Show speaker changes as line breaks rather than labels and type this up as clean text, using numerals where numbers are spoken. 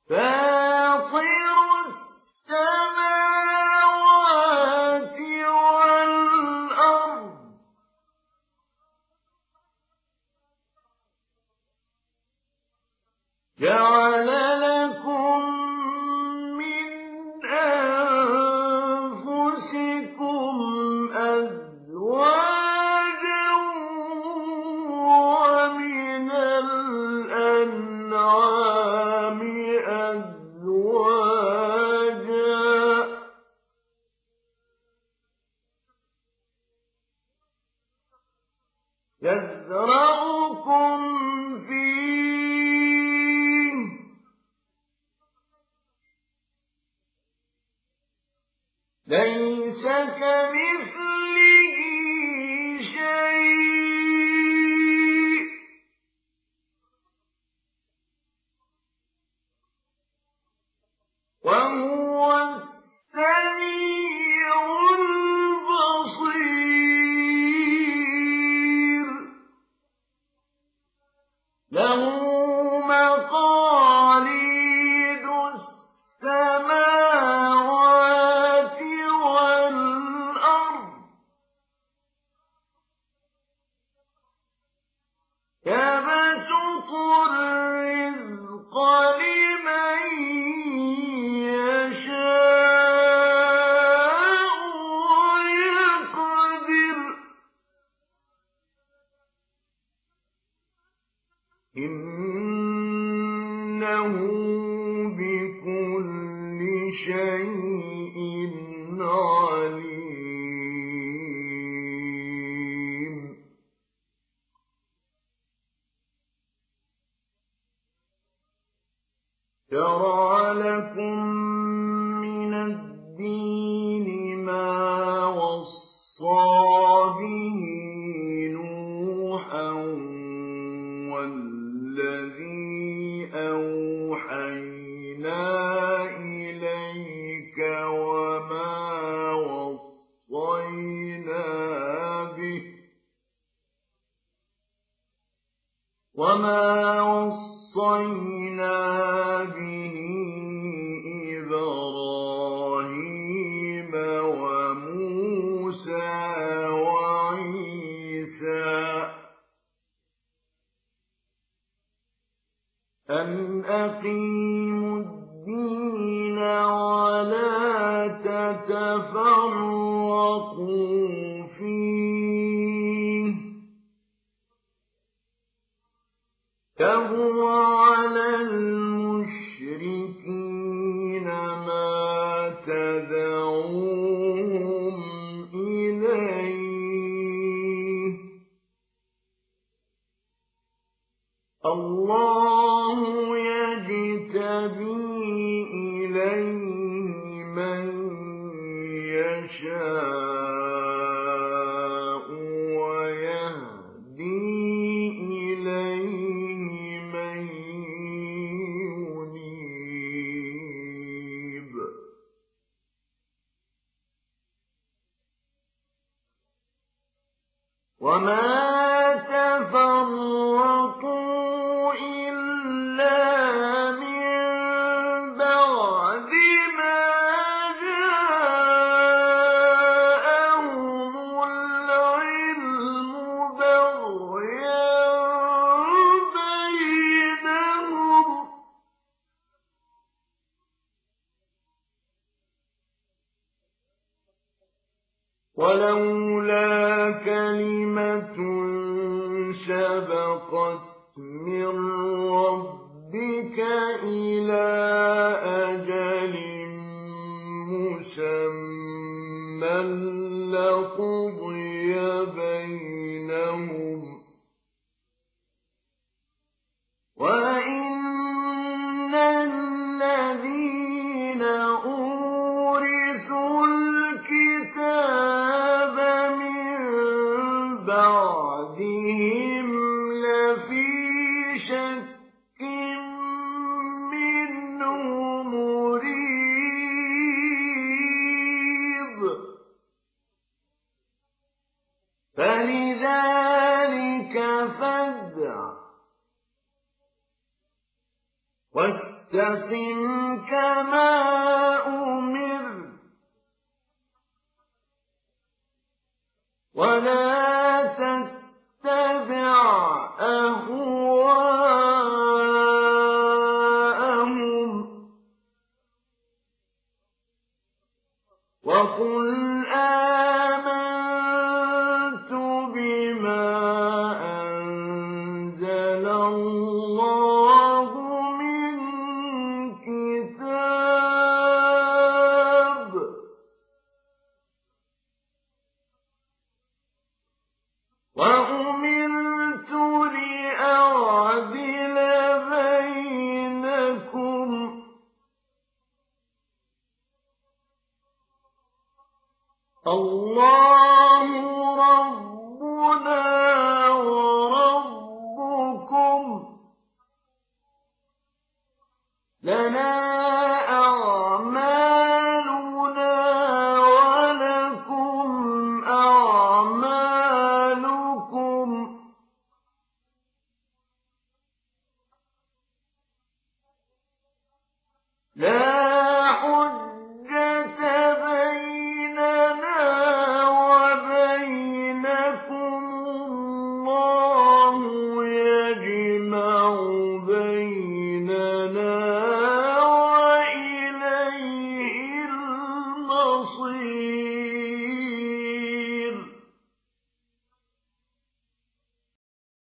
فاطر السماوات والأرض جعل لكم من أنفسكم أزواجا ومن الأنعام أزواجا يزرعكم فيه ليس كمثله شيء وهو السميع البصير له مقاليد السماوات والأرض يبسط الرزق لمن يشاء ويقدر إنه بكل شيء عليم شرع لكم من الدين ما وصى به نوحا والذي أوحينا إليك وما وصينا به إبراهيم وموسى وعيسى أن أقيموا الدين ولا تتفرقوا فيه كبر على المشركين ما تدعوهم إليه الله يجتبي إليه من يشاء ويهدي إليه من ينيب وما تفرقوا إلا من بعد ما جاءهم العلم بغيا بينهم ولولا كلمة سبقت من ربك إلى أجل مسمى لقضي بينهم وإن الذين أورثوا الكتاب من بعدهم لفي شك منه مريب فلذلك فادع فاستقم كما أمرت ولا تتبع أهواءهم وقل آمنت بما أنزل الله من كتاب وأمرت لأعدل بينكم الله ربنا وربكم لنا أعمالنا ولكم أعمالكم لا حجة بيننا وبينكم الله يجمع بيننا